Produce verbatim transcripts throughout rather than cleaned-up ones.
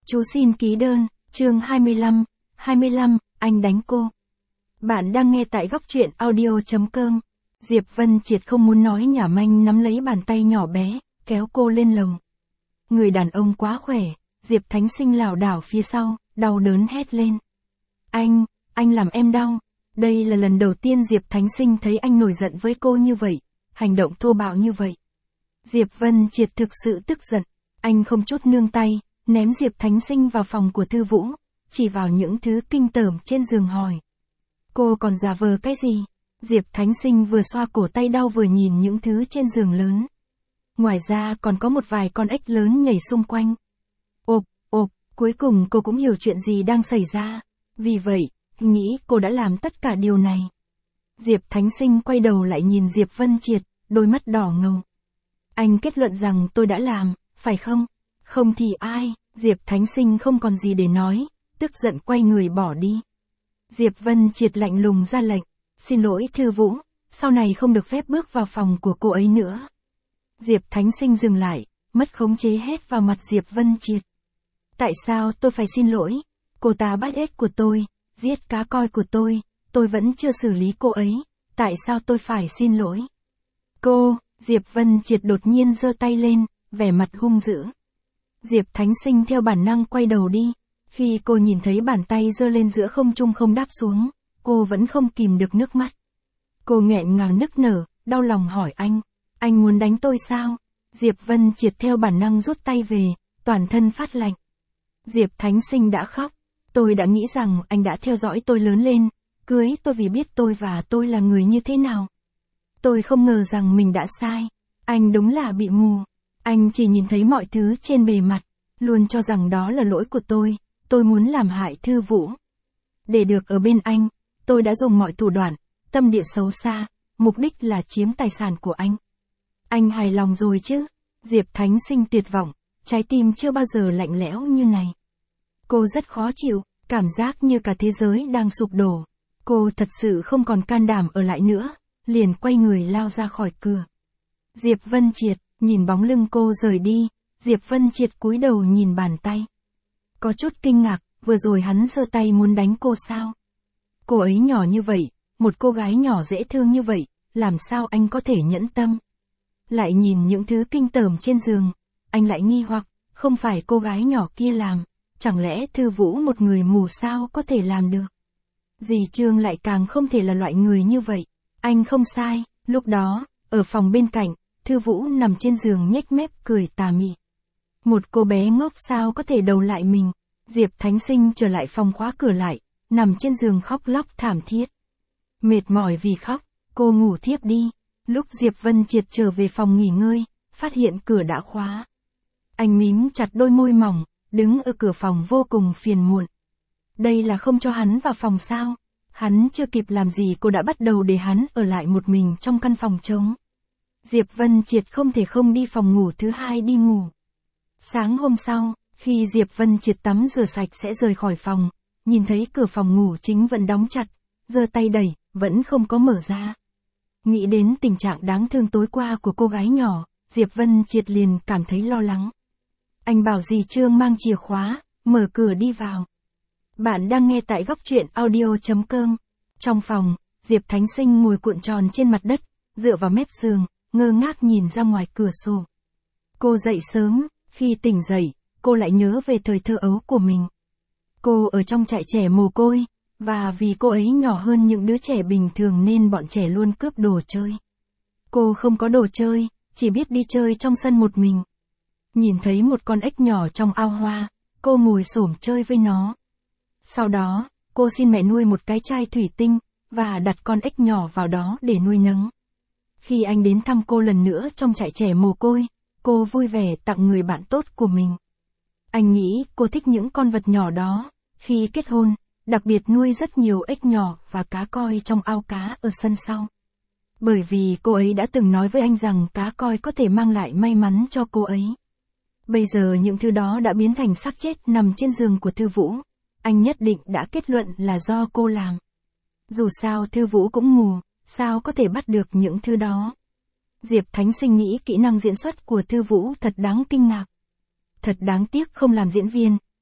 Chú xin ký đơn, chương hai mươi lăm, hai mươi lăm, anh đánh cô. Bạn đang nghe tại góc truyện audio.com. Diệp Vân Triệt không muốn nói nhả manh nắm lấy bàn tay nhỏ bé, kéo cô lên lồng. Người đàn ông quá khỏe, Diệp Thánh Sinh lảo đảo phía sau, đau đớn hét lên. Anh, anh làm em đau. Đây là lần đầu tiên Diệp Thánh Sinh thấy anh nổi giận với cô như vậy, hành động thô bạo như vậy. Diệp Vân Triệt thực sự tức giận, anh không chút nương tay, ném Diệp Thánh Sinh vào phòng của Thư Vũ, chỉ vào những thứ kinh tởm trên giường hỏi. Cô còn giả vờ cái gì? Diệp Thánh Sinh vừa xoa cổ tay đau vừa nhìn những thứ trên giường lớn. Ngoài ra còn có một vài con ếch lớn nhảy xung quanh. Ộp, ộp, cuối cùng cô cũng hiểu chuyện gì đang xảy ra. Vì vậy, nghĩ cô đã làm tất cả điều này. Diệp Thánh Sinh quay đầu lại nhìn Diệp Vân Triệt, đôi mắt đỏ ngầu. Anh kết luận rằng tôi đã làm, phải không? Không thì ai? Diệp Thánh Sinh không còn gì để nói, tức giận quay người bỏ đi. Diệp Vân Triệt lạnh lùng ra lệnh, xin lỗi Thư Vũ, sau này không được phép bước vào phòng của cô ấy nữa. Diệp Thánh Sinh dừng lại, mất khống chế hét vào mặt Diệp Vân Triệt. Tại sao tôi phải xin lỗi? Cô ta bắt ếch của tôi, giết cá coi của tôi, tôi vẫn chưa xử lý cô ấy, tại sao tôi phải xin lỗi? Cô, Diệp Vân Triệt đột nhiên giơ tay lên, vẻ mặt hung dữ. Diệp Thánh Sinh theo bản năng quay đầu đi, khi cô nhìn thấy bàn tay giơ lên giữa không trung không đáp xuống, cô vẫn không kìm được nước mắt. Cô nghẹn ngào nức nở, đau lòng hỏi anh, anh muốn đánh tôi sao? Diệp Vân Triệt theo bản năng rút tay về, toàn thân phát lạnh. Diệp Thánh Sinh đã khóc, tôi đã nghĩ rằng anh đã theo dõi tôi lớn lên, cưới tôi vì biết tôi và tôi là người như thế nào. Tôi không ngờ rằng mình đã sai, anh đúng là bị mù. Anh chỉ nhìn thấy mọi thứ trên bề mặt, luôn cho rằng đó là lỗi của tôi, tôi muốn làm hại Thư Vũ. Để được ở bên anh, tôi đã dùng mọi thủ đoạn, tâm địa xấu xa, mục đích là chiếm tài sản của anh. Anh hài lòng rồi chứ? Diệp Thánh Sinh tuyệt vọng, trái tim chưa bao giờ lạnh lẽo như này. Cô rất khó chịu, cảm giác như cả thế giới đang sụp đổ. Cô thật sự không còn can đảm ở lại nữa, liền quay người lao ra khỏi cửa. Diệp Vân Triệt, nhìn bóng lưng cô rời đi, Diệp Vân Triệt cúi đầu nhìn bàn tay. Có chút kinh ngạc, vừa rồi hắn giơ tay muốn đánh cô sao? Cô ấy nhỏ như vậy, một cô gái nhỏ dễ thương như vậy, làm sao anh có thể nhẫn tâm? Lại nhìn những thứ kinh tởm trên giường, anh lại nghi hoặc, không phải cô gái nhỏ kia làm, chẳng lẽ Thư Vũ một người mù sao có thể làm được? Dì Trương lại càng không thể là loại người như vậy. Anh không sai, lúc đó, ở phòng bên cạnh, Thư Vũ nằm trên giường nhếch mép cười tà mị. Một cô bé ngốc sao có thể đầu lại mình. Diệp Thánh Sinh trở lại phòng khóa cửa lại, nằm trên giường khóc lóc thảm thiết. Mệt mỏi vì khóc, cô ngủ thiếp đi. Lúc Diệp Vân Triệt trở về phòng nghỉ ngơi, phát hiện cửa đã khóa. Anh mím chặt đôi môi mỏng, đứng ở cửa phòng vô cùng phiền muộn. Đây là không cho hắn vào phòng sao? Hắn chưa kịp làm gì cô đã bắt đầu để hắn ở lại một mình trong căn phòng trống. Diệp Vân Triệt không thể không đi phòng ngủ thứ hai đi ngủ. Sáng hôm sau, khi Diệp Vân Triệt tắm rửa sạch sẽ rời khỏi phòng, nhìn thấy cửa phòng ngủ chính vẫn đóng chặt, giơ tay đẩy, vẫn không có mở ra. Nghĩ đến tình trạng đáng thương tối qua của cô gái nhỏ, Diệp Vân Triệt liền cảm thấy lo lắng. Anh bảo dì Trương mang chìa khóa, mở cửa đi vào. Bạn đang nghe tại góc truyện audio.com. Trong phòng, Diệp Thánh Sinh ngồi cuộn tròn trên mặt đất, dựa vào mép giường, ngơ ngác nhìn ra ngoài cửa sổ. Cô dậy sớm, khi tỉnh dậy, cô lại nhớ về thời thơ ấu của mình. Cô ở trong trại trẻ mồ côi, và vì cô ấy nhỏ hơn những đứa trẻ bình thường nên bọn trẻ luôn cướp đồ chơi. Cô không có đồ chơi, chỉ biết đi chơi trong sân một mình. Nhìn thấy một con ếch nhỏ trong ao hoa, cô ngồi xổm chơi với nó. Sau đó, cô xin mẹ nuôi một cái chai thủy tinh, và đặt con ếch nhỏ vào đó để nuôi nấng. Khi anh đến thăm cô lần nữa trong trại trẻ mồ côi, cô vui vẻ tặng người bạn tốt của mình. Anh nghĩ cô thích những con vật nhỏ đó. Khi kết hôn, đặc biệt nuôi rất nhiều ếch nhỏ và cá koi trong ao cá ở sân sau. Bởi vì cô ấy đã từng nói với anh rằng cá koi có thể mang lại may mắn cho cô ấy. Bây giờ những thứ đó đã biến thành xác chết nằm trên giường của Thư Vũ. Anh nhất định đã kết luận là do cô làm. Dù sao Thư Vũ cũng mù, sao có thể bắt được những thứ đó. Diệp Thánh Sinh nghĩ kỹ năng diễn xuất của Thư Vũ thật đáng kinh ngạc. Thật đáng tiếc không làm diễn viên,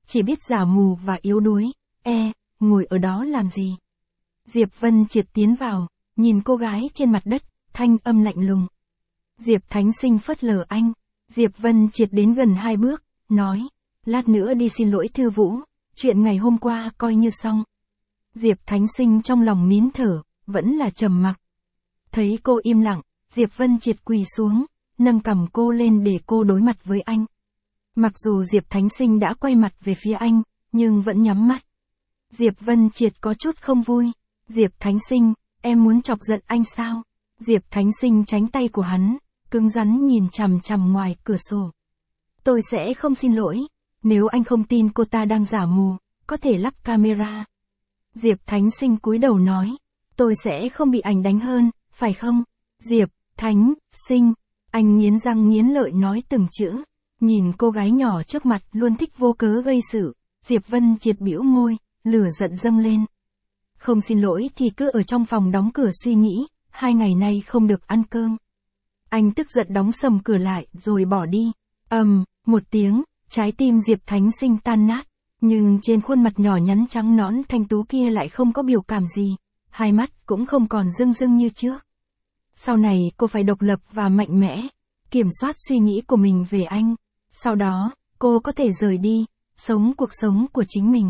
chỉ biết giả mù và yếu đuối. E, ngồi ở đó làm gì? Diệp Vân Triệt tiến vào, nhìn cô gái trên mặt đất, thanh âm lạnh lùng. Diệp Thánh Sinh phớt lờ anh. Diệp Vân Triệt đến gần hai bước, nói, lát nữa đi xin lỗi Thư Vũ, chuyện ngày hôm qua coi như xong. Diệp Thánh Sinh trong lòng nín thở, vẫn là trầm mặc. Thấy cô im lặng, Diệp Vân Triệt quỳ xuống, nâng cằm cô lên để cô đối mặt với anh. Mặc dù Diệp Thánh Sinh đã quay mặt về phía anh, nhưng vẫn nhắm mắt. Diệp Vân Triệt có chút không vui. Diệp Thánh Sinh, em muốn chọc giận anh sao? Diệp Thánh Sinh tránh tay của hắn, cứng rắn nhìn chằm chằm ngoài cửa sổ. Tôi sẽ không xin lỗi, nếu anh không tin cô ta đang giả mù, có thể lắp camera. Diệp Thánh Sinh cúi đầu nói, tôi sẽ không bị anh đánh hơn, phải không? Diệp Thánh Sinh, anh nghiến răng nghiến lợi nói từng chữ, nhìn cô gái nhỏ trước mặt luôn thích vô cớ gây sự. Diệp Vân Triệt bĩu môi, lửa giận dâng lên. Không xin lỗi thì cứ ở trong phòng đóng cửa suy nghĩ, hai ngày nay không được ăn cơm. Anh tức giận đóng sầm cửa lại rồi bỏ đi. Ầm, um, một tiếng, trái tim Diệp Thánh Sinh tan nát, nhưng trên khuôn mặt nhỏ nhắn trắng nõn thanh tú kia lại không có biểu cảm gì, hai mắt cũng không còn rưng rưng như trước. Sau này cô phải độc lập và mạnh mẽ, kiểm soát suy nghĩ của mình về anh. Sau đó, cô có thể rời đi, sống cuộc sống của chính mình.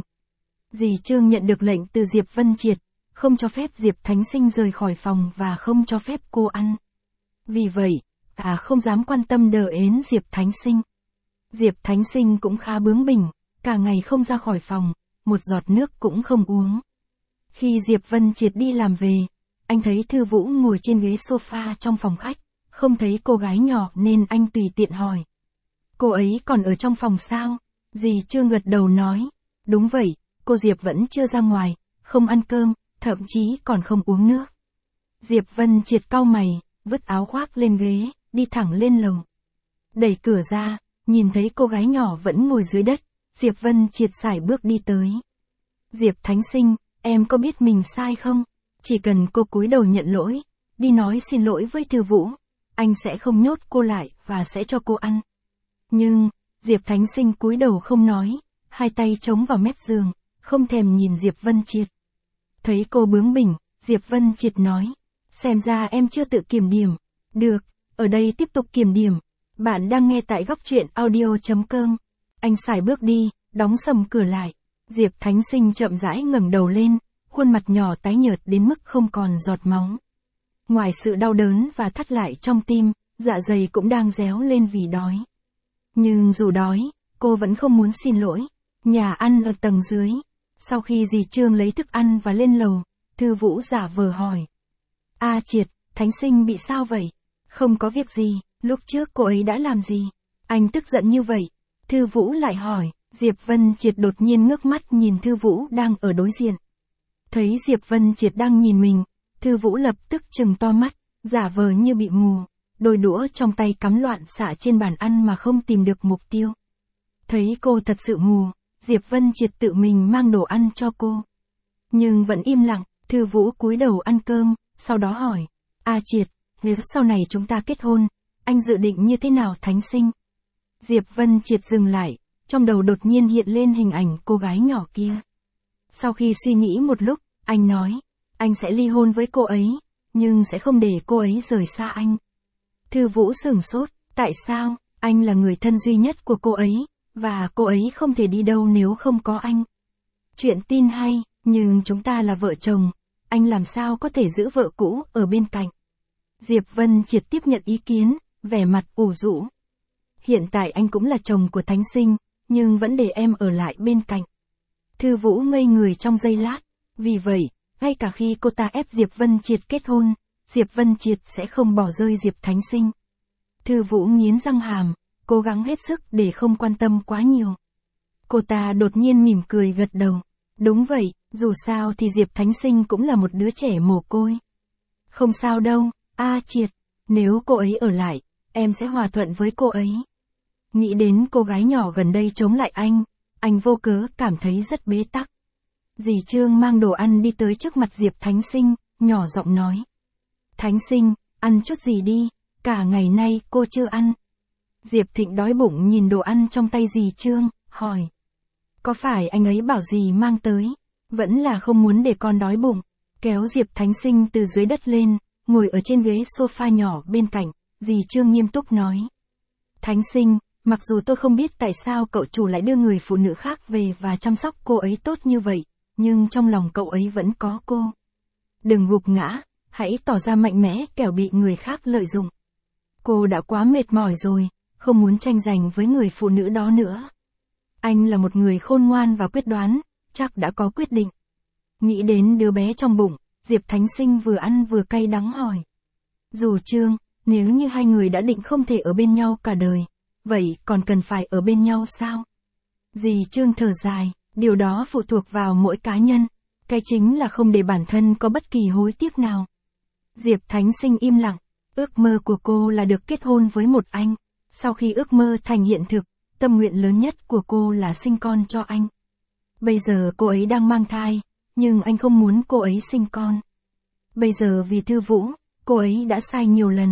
Dì Trương nhận được lệnh từ Diệp Vân Triệt, không cho phép Diệp Thánh Sinh rời khỏi phòng và không cho phép cô ăn. Vì vậy, à không dám quan tâm đờ ến Diệp Thánh Sinh. Diệp Thánh Sinh cũng khá bướng bỉnh, cả ngày không ra khỏi phòng, một giọt nước cũng không uống. Khi Diệp Vân Triệt đi làm về, anh thấy Thư Vũ ngồi trên ghế sofa trong phòng khách, không thấy cô gái nhỏ nên anh tùy tiện hỏi. Cô ấy còn ở trong phòng sao? Dì Trương gật đầu nói, đúng vậy, cô Diệp vẫn chưa ra ngoài, không ăn cơm, thậm chí còn không uống nước. Diệp Vân Triệt cau mày, vứt áo khoác lên ghế, đi thẳng lên lầu. Đẩy cửa ra, nhìn thấy cô gái nhỏ vẫn ngồi dưới đất, Diệp Vân Triệt sải bước đi tới. Diệp Thánh Sinh, em có biết mình sai không? Chỉ cần cô cúi đầu nhận lỗi, đi nói xin lỗi với Thư Vũ, anh sẽ không nhốt cô lại và sẽ cho cô ăn. Nhưng, Diệp Thánh Sinh cúi đầu không nói, hai tay chống vào mép giường, không thèm nhìn Diệp Vân Triệt. Thấy cô bướng bỉnh, Diệp Vân Triệt nói, xem ra em chưa tự kiểm điểm. Được, ở đây tiếp tục kiểm điểm. Bạn đang nghe tại góc truyện audio chấm com. Anh sải bước đi, đóng sầm cửa lại. Diệp Thánh Sinh chậm rãi ngẩng đầu lên, khuôn mặt nhỏ tái nhợt đến mức không còn giọt máu. Ngoài sự đau đớn và thắt lại trong tim, dạ dày cũng đang réo lên vì đói. Nhưng dù đói, cô vẫn không muốn xin lỗi. Nhà ăn ở tầng dưới. Sau khi dì Trương lấy thức ăn và lên lầu, Thư Vũ giả vờ hỏi. A Triệt, Thánh Sinh bị sao vậy? Không có việc gì, lúc trước cô ấy đã làm gì? Anh tức giận như vậy. Thư Vũ lại hỏi, Diệp Vân Triệt đột nhiên ngước mắt nhìn Thư Vũ đang ở đối diện. Thấy Diệp Vân Triệt đang nhìn mình, Thư Vũ lập tức trừng to mắt, giả vờ như bị mù, đôi đũa trong tay cắm loạn xạ trên bàn ăn mà không tìm được mục tiêu. Thấy cô thật sự mù, Diệp Vân Triệt tự mình mang đồ ăn cho cô. Nhưng vẫn im lặng, Thư Vũ cúi đầu ăn cơm, sau đó hỏi, A Triệt, nếu sau này chúng ta kết hôn, anh dự định như thế nào Thánh Sinh? Diệp Vân Triệt dừng lại, trong đầu đột nhiên hiện lên hình ảnh cô gái nhỏ kia. Sau khi suy nghĩ một lúc, anh nói, anh sẽ ly hôn với cô ấy, nhưng sẽ không để cô ấy rời xa anh. Thư Vũ sửng sốt, tại sao? Anh là người thân duy nhất của cô ấy, và cô ấy không thể đi đâu nếu không có anh. Chuyện tin hay, nhưng chúng ta là vợ chồng, anh làm sao có thể giữ vợ cũ ở bên cạnh? Diệp Vân Triệt tiếp nhận ý kiến, vẻ mặt ủ rũ. Hiện tại anh cũng là chồng của Thánh Sinh, nhưng vẫn để em ở lại bên cạnh. Thư Vũ ngây người trong giây lát, vì vậy, ngay cả khi cô ta ép Diệp Vân Triệt kết hôn, Diệp Vân Triệt sẽ không bỏ rơi Diệp Thánh Sinh. Thư Vũ nghiến răng hàm, cố gắng hết sức để không quan tâm quá nhiều. Cô ta đột nhiên mỉm cười gật đầu. Đúng vậy, dù sao thì Diệp Thánh Sinh cũng là một đứa trẻ mồ côi. Không sao đâu, A Triệt, nếu cô ấy ở lại, em sẽ hòa thuận với cô ấy. Nghĩ đến cô gái nhỏ gần đây chống lại anh, anh vô cớ cảm thấy rất bế tắc. Dì Trương mang đồ ăn đi tới trước mặt Diệp Thánh Sinh, nhỏ giọng nói. Thánh Sinh, ăn chút gì đi, cả ngày nay cô chưa ăn. Diệp Thịnh đói bụng nhìn đồ ăn trong tay dì Trương, hỏi. Có phải anh ấy bảo gì mang tới? Vẫn là không muốn để con đói bụng. Kéo Diệp Thánh Sinh từ dưới đất lên, ngồi ở trên ghế sofa nhỏ bên cạnh, dì Trương nghiêm túc nói. Thánh Sinh, mặc dù tôi không biết tại sao cậu chủ lại đưa người phụ nữ khác về và chăm sóc cô ấy tốt như vậy, nhưng trong lòng cậu ấy vẫn có cô. Đừng gục ngã, hãy tỏ ra mạnh mẽ kẻo bị người khác lợi dụng. Cô đã quá mệt mỏi rồi, không muốn tranh giành với người phụ nữ đó nữa. Anh là một người khôn ngoan và quyết đoán, chắc đã có quyết định. Nghĩ đến đứa bé trong bụng, Diệp Thánh Sinh vừa ăn vừa cay đắng hỏi. Dù Trương, nếu như hai người đã định không thể ở bên nhau cả đời, vậy còn cần phải ở bên nhau sao? Dì Trương thở dài, điều đó phụ thuộc vào mỗi cá nhân, cái chính là không để bản thân có bất kỳ hối tiếc nào. Diệp Thánh Sinh im lặng, ước mơ của cô là được kết hôn với một anh. Sau khi ước mơ thành hiện thực, tâm nguyện lớn nhất của cô là sinh con cho anh. Bây giờ cô ấy đang mang thai, nhưng anh không muốn cô ấy sinh con. Bây giờ vì Thư Vũ, cô ấy đã sai nhiều lần.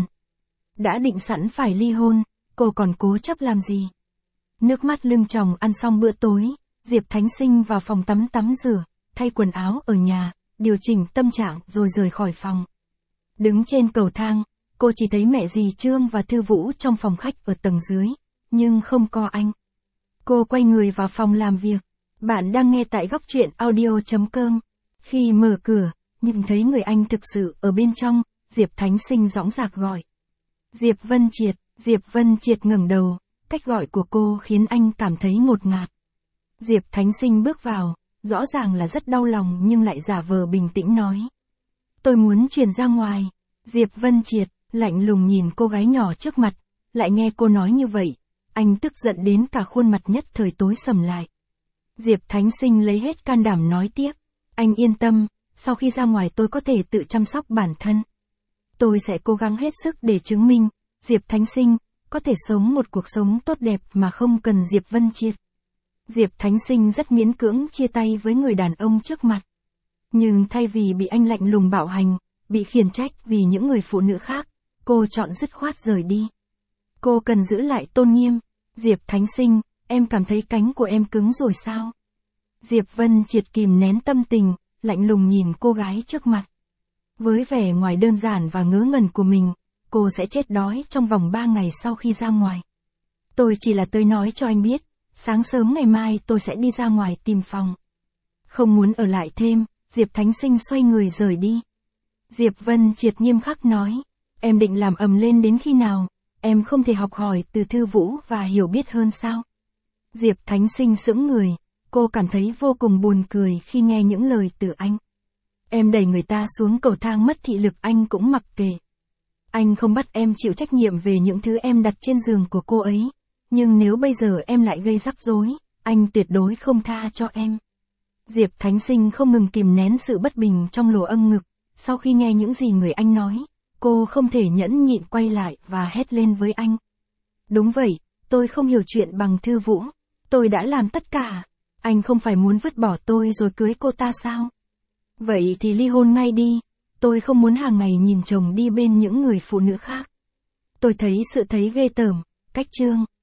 Đã định sẵn phải ly hôn, cô còn cố chấp làm gì? Nước mắt lưng tròng ăn xong bữa tối, Diệp Thánh Sinh vào phòng tắm tắm rửa, thay quần áo ở nhà, điều chỉnh tâm trạng rồi rời khỏi phòng. Đứng trên cầu thang, cô chỉ thấy mẹ dì Trương và Thư Vũ trong phòng khách ở tầng dưới, nhưng không có anh. Cô quay người vào phòng làm việc. Bạn đang nghe tại góc truyện audio chấm com. Khi mở cửa, nhìn thấy người anh thực sự ở bên trong, Diệp Thánh Sinh dõng dạc gọi. Diệp Vân Triệt, Diệp Vân Triệt ngẩng đầu, cách gọi của cô khiến anh cảm thấy ngột ngạt. Diệp Thánh Sinh bước vào, rõ ràng là rất đau lòng nhưng lại giả vờ bình tĩnh nói. Tôi muốn chuyển ra ngoài. Diệp Vân Triệt, lạnh lùng nhìn cô gái nhỏ trước mặt, lại nghe cô nói như vậy. Anh tức giận đến cả khuôn mặt nhất thời tối sầm lại. Diệp Thánh Sinh lấy hết can đảm nói tiếp. Anh yên tâm, sau khi ra ngoài tôi có thể tự chăm sóc bản thân. Tôi sẽ cố gắng hết sức để chứng minh, Diệp Thánh Sinh, có thể sống một cuộc sống tốt đẹp mà không cần Diệp Vân Triệt. Diệp Thánh Sinh rất miễn cưỡng chia tay với người đàn ông trước mặt. Nhưng thay vì bị anh lạnh lùng bạo hành, bị khiển trách vì những người phụ nữ khác, cô chọn dứt khoát rời đi. Cô cần giữ lại tôn nghiêm. Diệp Thánh Sinh, em cảm thấy cánh của em cứng rồi sao? Diệp Vân Triệt kìm nén tâm tình, lạnh lùng nhìn cô gái trước mặt. Với vẻ ngoài đơn giản và ngớ ngẩn của mình, cô sẽ chết đói trong vòng ba ngày sau khi ra ngoài. Tôi chỉ là tới nói cho anh biết, sáng sớm ngày mai tôi sẽ đi ra ngoài tìm phòng. Không muốn ở lại thêm, Diệp Thánh Sinh xoay người rời đi. Diệp Vân Triệt nghiêm khắc nói, em định làm ầm lên đến khi nào, em không thể học hỏi từ Thư Vũ và hiểu biết hơn sao? Diệp Thánh Sinh sững người, cô cảm thấy vô cùng buồn cười khi nghe những lời từ anh. Em đẩy người ta xuống cầu thang mất thị lực anh cũng mặc kệ. Anh không bắt em chịu trách nhiệm về những thứ em đặt trên giường của cô ấy. Nhưng nếu bây giờ em lại gây rắc rối, anh tuyệt đối không tha cho em. Diệp Thánh Sinh không ngừng kìm nén sự bất bình trong lỗ âm ngực. Sau khi nghe những gì người anh nói, cô không thể nhẫn nhịn quay lại và hét lên với anh. Đúng vậy, tôi không hiểu chuyện bằng Thư Vũ. Tôi đã làm tất cả. Anh không phải muốn vứt bỏ tôi rồi cưới cô ta sao? Vậy thì ly hôn ngay đi. Tôi không muốn hàng ngày nhìn chồng đi bên những người phụ nữ khác. Tôi thấy sự thấy ghê tởm. Cách Trương.